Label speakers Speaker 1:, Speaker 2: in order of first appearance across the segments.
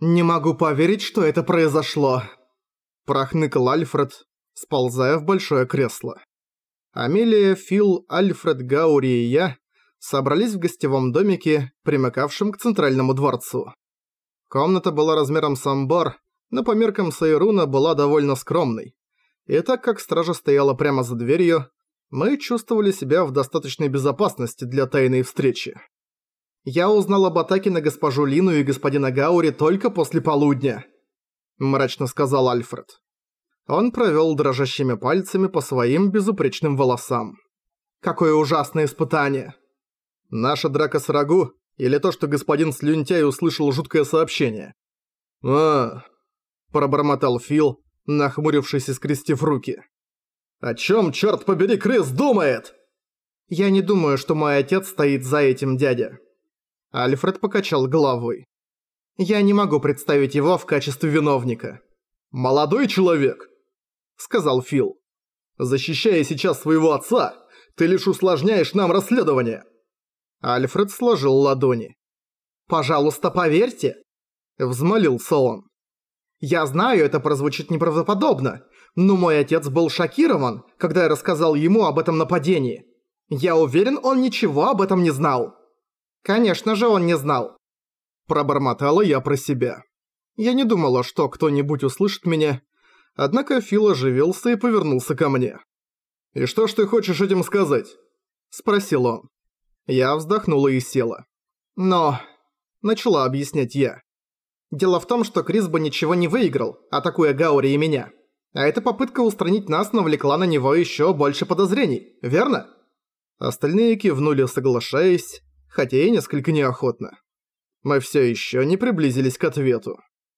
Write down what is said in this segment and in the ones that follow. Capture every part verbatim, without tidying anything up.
Speaker 1: «Не могу поверить, что это произошло», – прохныкал Альфред, сползая в большое кресло. Амелия, Фил, Альфред, Гаури и я собрались в гостевом домике, примыкавшем к центральному дворцу. Комната была размером с амбар, но по меркам Сайруна была довольно скромной. И так как стража стояла прямо за дверью, мы чувствовали себя в достаточной безопасности для тайной встречи. «Я узнал об атаке на госпожу Лину и господина Гаури только после полудня», – мрачно сказал Альфред. Он провёл дрожащими пальцами по своим безупречным волосам. «Какое ужасное испытание!» «Наша драка с Рагу или то, что господин Слюнтяй услышал жуткое сообщение?» «А...» – пробормотал Фил, нахмурившись и скрестив руки. «О чём, чёрт побери, крыс думает?» «Я не думаю, что мой отец стоит за этим, дядя». Альфред покачал головой. «Я не могу представить его в качестве виновника». «Молодой человек», — сказал Фил. «Защищая сейчас своего отца, ты лишь усложняешь нам расследование». Альфред сложил ладони. «Пожалуйста, поверьте», — взмолился он. «Я знаю, это прозвучит неправдоподобно, но мой отец был шокирован, когда я рассказал ему об этом нападении. Я уверен, он ничего об этом не знал». «Конечно же он не знал», – пробормотала я про себя. Я не думала, что кто-нибудь услышит меня, однако Фил оживился и повернулся ко мне. «И что ж ты хочешь этим сказать?» – спросил он. Я вздохнула и села. «Но...» – начала объяснять я. «Дело в том, что Крис бы ничего не выиграл, атакуя Гаури и меня. А эта попытка устранить нас навлекла на него еще больше подозрений, верно?» Остальные кивнули, соглашаясь, хотя и несколько неохотно. Мы все еще не приблизились к ответу.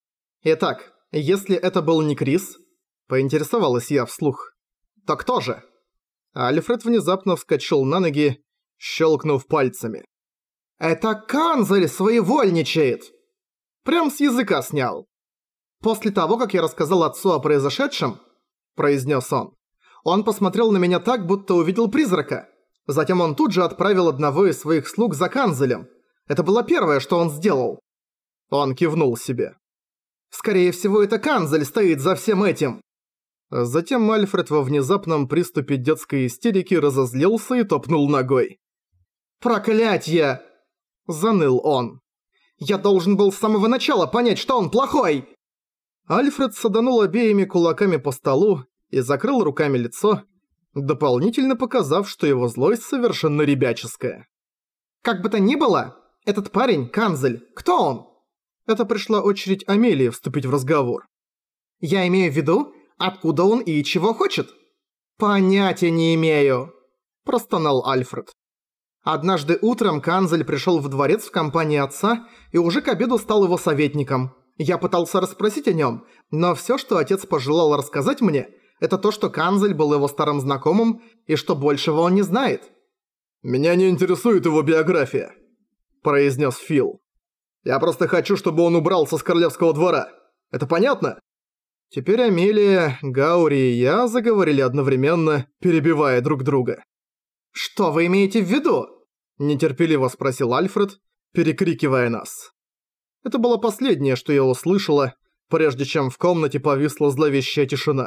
Speaker 1: «Итак, если это был не Крис», — поинтересовалась я вслух, — «то кто же?» Альфред внезапно вскочил на ноги, щелкнув пальцами. «Это Канзель своевольничает!» Прям с языка снял. «После того, как я рассказал отцу о произошедшем», — произнес он, — «он посмотрел на меня так, будто увидел призрака. Затем он тут же отправил одного из своих слуг за Канзелем. Это было первое, что он сделал». Он кивнул себе. «Скорее всего, это Канзель стоит за всем этим». Затем Альфред во внезапном приступе детской истерики разозлился и топнул ногой. «Проклятье!» – заныл он. «Я должен был с самого начала понять, что он плохой!» Альфред саданул обеими кулаками по столу и закрыл руками лицо, дополнительно показав, что его злость совершенно ребяческая. «Как бы то ни было, этот парень, Канзель, кто он?» Это пришла очередь Амелии вступить в разговор. «Я имею в виду, откуда он и чего хочет?» «Понятия не имею», – простонал Альфред. «Однажды утром Канзель пришел в дворец в компании отца и уже к обеду стал его советником. Я пытался расспросить о нем, но все, что отец пожелал рассказать мне, это то, что Канзель был его старым знакомым и что большего он не знает». «Меня не интересует его биография», – произнес Фил. «Я просто хочу, чтобы он убрался с королевского двора. Это понятно?» Теперь Амелия, Гаури и я заговорили одновременно, перебивая друг друга. «Что вы имеете в виду?» – нетерпеливо спросил Альфред, перекрикивая нас. Это было последнее, что я услышала, прежде чем в комнате повисла зловещая тишина.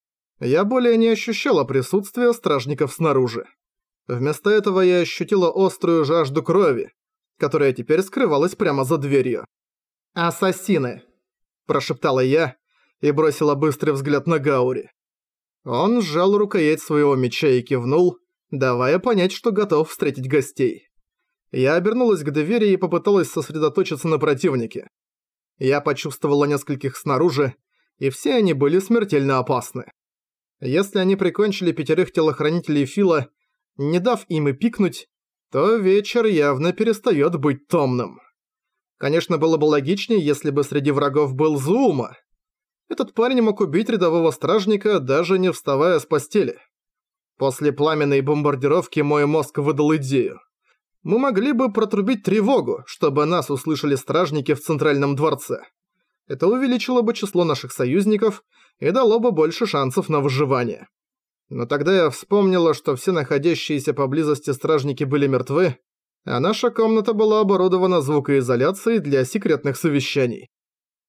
Speaker 1: Я более не ощущала присутствия стражников снаружи. Вместо этого я ощутила острую жажду крови, которая теперь скрывалась прямо за дверью. «Ассасины!» – прошептала я и бросила быстрый взгляд на Гаури. Он сжал рукоять своего меча и кивнул, давая понять, что готов встретить гостей. Я обернулась к двери и попыталась сосредоточиться на противнике. Я почувствовала нескольких снаружи, и все они были смертельно опасны. Если они прикончили пятерых телохранителей Фила, не дав им и пикнуть, то вечер явно перестает быть томным. Конечно, было бы логичнее, если бы среди врагов был Зуума. Этот парень мог убить рядового стражника, даже не вставая с постели. После пламенной бомбардировки мой мозг выдал идею. Мы могли бы протрубить тревогу, чтобы нас услышали стражники в Центральном дворце. Это увеличило бы число наших союзников и дало бы больше шансов на выживание. Но тогда я вспомнила, что все находящиеся поблизости стражники были мертвы, а наша комната была оборудована звукоизоляцией для секретных совещаний.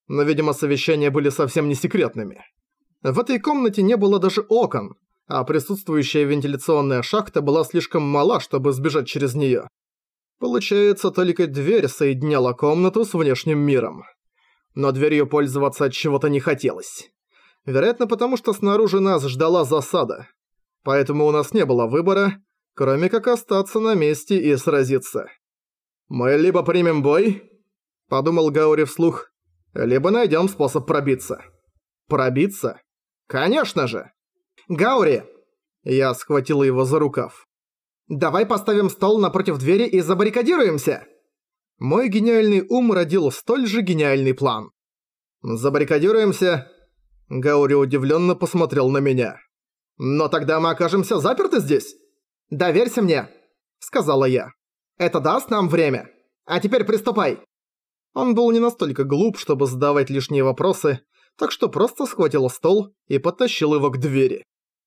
Speaker 1: но, видимо, совещания были совсем не секретными. В этой комнате не было даже окон, а присутствующая вентиляционная шахта была слишком мала, чтобы сбежать через неё. Получается, только дверь соединяла комнату с внешним миром. Но дверью пользоваться от чего-то не хотелось. Вероятно, потому что снаружи нас ждала засада. Поэтому у нас не было выбора, кроме как остаться на месте и сразиться. «Мы либо примем бой», — подумал Гаури вслух, — «либо найдем способ пробиться». «Пробиться? Конечно же!» «Гаури!» — я схватила его за рукав. «Давай поставим стол напротив двери и забаррикадируемся!» Мой гениальный ум родил столь же гениальный план. «Забаррикадируемся?» Гаури удивленно посмотрел на меня. «Но тогда мы окажемся заперты здесь?» «Доверься мне», — сказала я. «Это даст нам время. А теперь приступай». Он был не настолько глуп, чтобы задавать лишние вопросы, так что просто схватил стол и подтащил его к двери.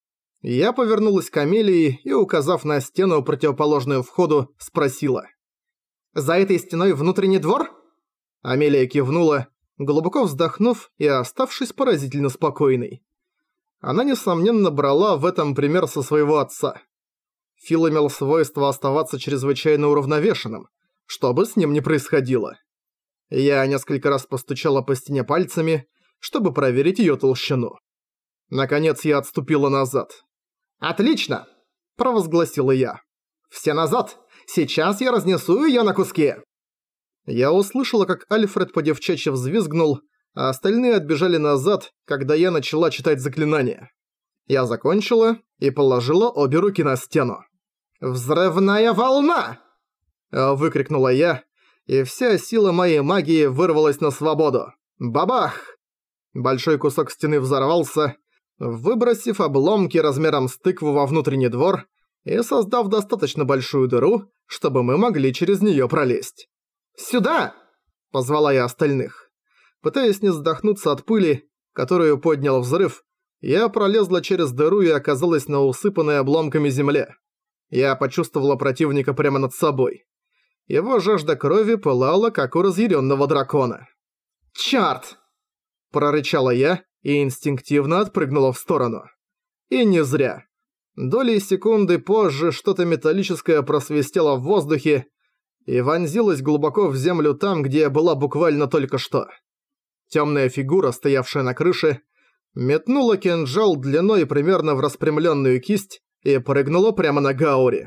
Speaker 1: Я повернулась к Амелии и, указав на стену, противоположную входу, спросила. «За этой стеной внутренний двор?» Амелия кивнула, глубоко вздохнув и оставшись поразительно спокойной. Она, несомненно, брала в этом пример со своего отца. Фил имел свойство оставаться чрезвычайно уравновешенным, что бы с ним ни происходило. Я несколько раз постучала по стене пальцами, чтобы проверить её толщину. Наконец я отступила назад. «Отлично!» – провозгласила я. «Все назад! Сейчас я разнесу её на куски!» Я услышала, как Альфред по-девчачьи взвизгнул, а остальные отбежали назад, когда я начала читать заклинание. Я закончила и положила обе руки на стену. «Взрывная волна!» – выкрикнула я, и вся сила моей магии вырвалась на свободу. Бабах! Большой кусок стены взорвался, выбросив обломки размером с тыкву во внутренний двор и создав достаточно большую дыру, чтобы мы могли через неё пролезть. «Сюда!» – позвала я остальных. Пытаясь не задохнуться от пыли, которую поднял взрыв, я пролезла через дыру и оказалась на усыпанной обломками земле. Я почувствовала противника прямо над собой. Его жажда крови пылала, как у разъяренного дракона. «Чёрт!» – прорычала я и инстинктивно отпрыгнула в сторону. И не зря. Долей секунды позже что-то металлическое просвистело в воздухе и вонзилось глубоко в землю там, где я была буквально только что. Темная фигура, стоявшая на крыше, метнула кинжал длиной примерно в распрямленную кисть и прыгнула прямо на Гаури.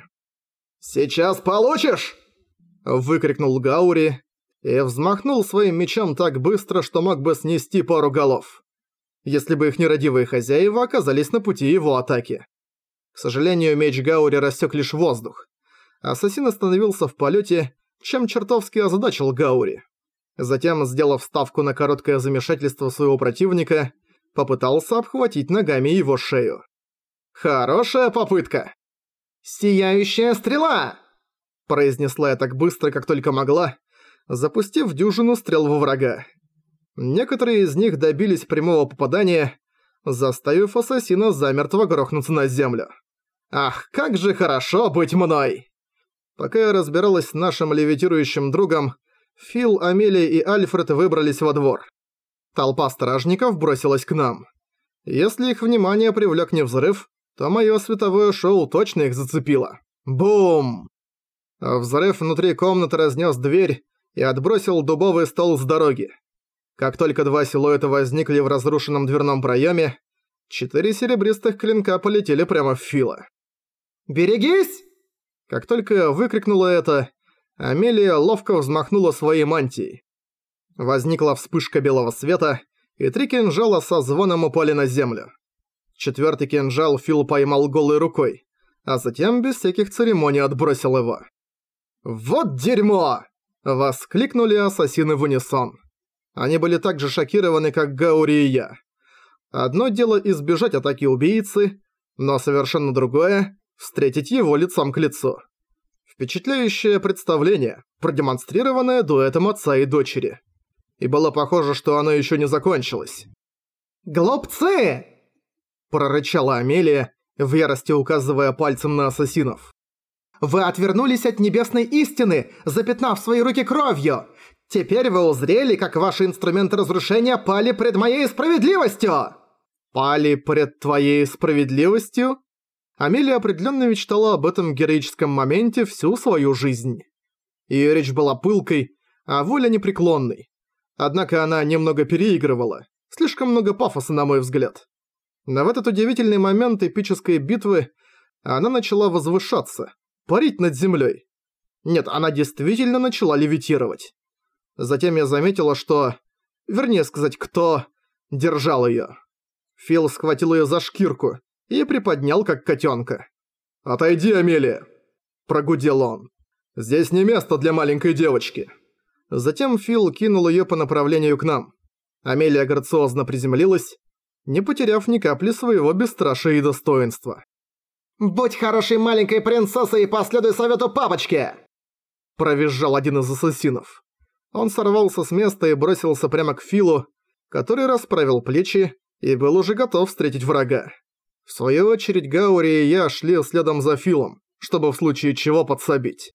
Speaker 1: «Сейчас получишь!» – выкрикнул Гаури и взмахнул своим мечом так быстро, что мог бы снести пару голов, если бы их нерадивые хозяева оказались на пути его атаки. К сожалению, меч Гаури рассек лишь воздух. Ассасин остановился в полете, чем чертовски озадачил Гаури. Затем, сделав ставку на короткое замешательство своего противника, попытался обхватить ногами его шею. «Хорошая попытка!» «Сияющая стрела!» произнесла я так быстро, как только могла, запустив дюжину стрел во врага. Некоторые из них добились прямого попадания, заставив ассасина замертво грохнуться на землю. «Ах, как же хорошо быть мной!» Пока я разбиралась с нашим левитирующим другом, Фил, Амелия и Альфред выбрались во двор. Толпа стражников бросилась к нам. Если их внимание привлек не взрыв, то моё световое шоу точно их зацепило. Бум! Взрыв внутри комнаты разнес дверь и отбросил дубовый стол с дороги. Как только два силуэта возникли в разрушенном дверном проёме, четыре серебристых клинка полетели прямо в Фила. «Берегись!» Как только я выкрикнула это, Амелия ловко взмахнула своей мантией. Возникла вспышка белого света, и три кинжала со звоном упали на землю. Четвертый кинжал Фил поймал голой рукой, а затем без всяких церемоний отбросил его. «Вот дерьмо!» – воскликнули ассасины в унисон. Они были так же шокированы, как Гаури и я. Одно дело избежать атаки убийцы, но совершенно другое – встретить его лицом к лицу. Впечатляющее представление, продемонстрированное дуэтом отца и дочери. И было похоже, что оно еще не закончилось. «Глупцы!» – прорычала Амелия, в ярости указывая пальцем на ассасинов. «Вы отвернулись от небесной истины, запятнав свои руки кровью! Теперь вы узрели, как ваши инструменты разрушения пали пред моей справедливостью!» «Пали пред твоей справедливостью?» Амелия определенно мечтала об этом героическом моменте всю свою жизнь. Её речь была пылкой, а воля непреклонной. Однако она немного переигрывала. Слишком много пафоса, на мой взгляд. Но в этот удивительный момент эпической битвы она начала возвышаться, парить над землей. Нет, она действительно начала левитировать. Затем я заметила, что... Вернее сказать, кто... держал её. Фил схватил её за шкирку и приподнял, как котёнка. «Отойди, Амелия!» – прогудел он. «Здесь не место для маленькой девочки». Затем Фил кинул её по направлению к нам. Амелия грациозно приземлилась, не потеряв ни капли своего бесстрашия и достоинства. «Будь хорошей маленькой принцессой и последуй совету папочки!» – провизжал один из ассасинов. Он сорвался с места и бросился прямо к Филу, который расправил плечи и был уже готов встретить врага. В свою очередь Гаури и я шли следом за Филом, чтобы в случае чего подсобить.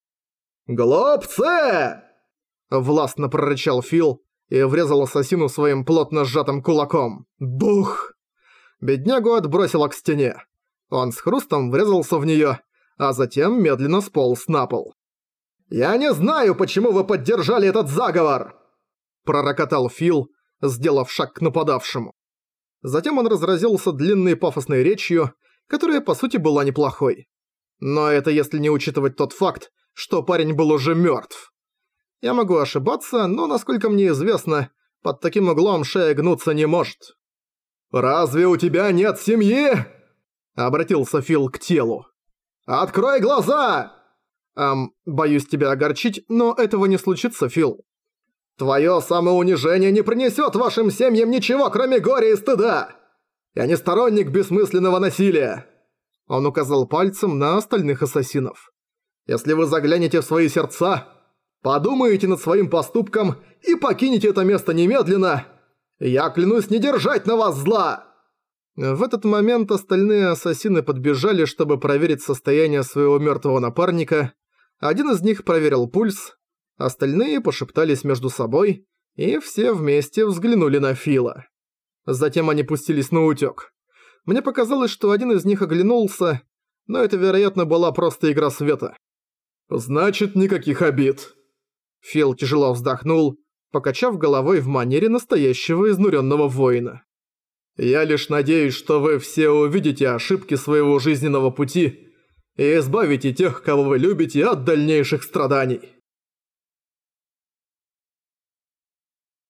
Speaker 1: «Глупцы!» – властно прорычал Фил и врезал ассасину своим плотно сжатым кулаком. Бух! Беднягу отбросило к стене. Он с хрустом врезался в неё, а затем медленно сполз на пол. «Я не знаю, почему вы поддержали этот заговор!» – пророкотал Фил, сделав шаг к нападавшему. Затем он разразился длинной пафосной речью, которая по сути была неплохой. Но это если не учитывать тот факт, что парень был уже мёртв. Я могу ошибаться, но, насколько мне известно, под таким углом шея гнуться не может. «Разве у тебя нет семьи?» – обратился Фил к телу. «Открой глаза!» «Эм, боюсь тебя огорчить, но этого не случится, Фил. Твое самоунижение не принесет вашим семьям ничего, кроме горя и стыда. Я не сторонник бессмысленного насилия». Он указал пальцем на остальных ассасинов. «Если вы заглянете в свои сердца, подумаете над своим поступком и покинете это место немедленно, я клянусь не держать на вас зла!» В этот момент остальные ассасины подбежали, чтобы проверить состояние своего мертвого напарника. Один из них проверил пульс, остальные пошептались между собой, и все вместе взглянули на Фила. Затем они пустились на утёк. Мне показалось, что один из них оглянулся, но это, вероятно, была просто игра света. «Значит, никаких обид». Фил тяжело вздохнул, покачав головой в манере настоящего изнуренного воина. «Я лишь надеюсь, что вы все увидите ошибки своего жизненного пути и избавите тех, кого вы любите, от дальнейших страданий».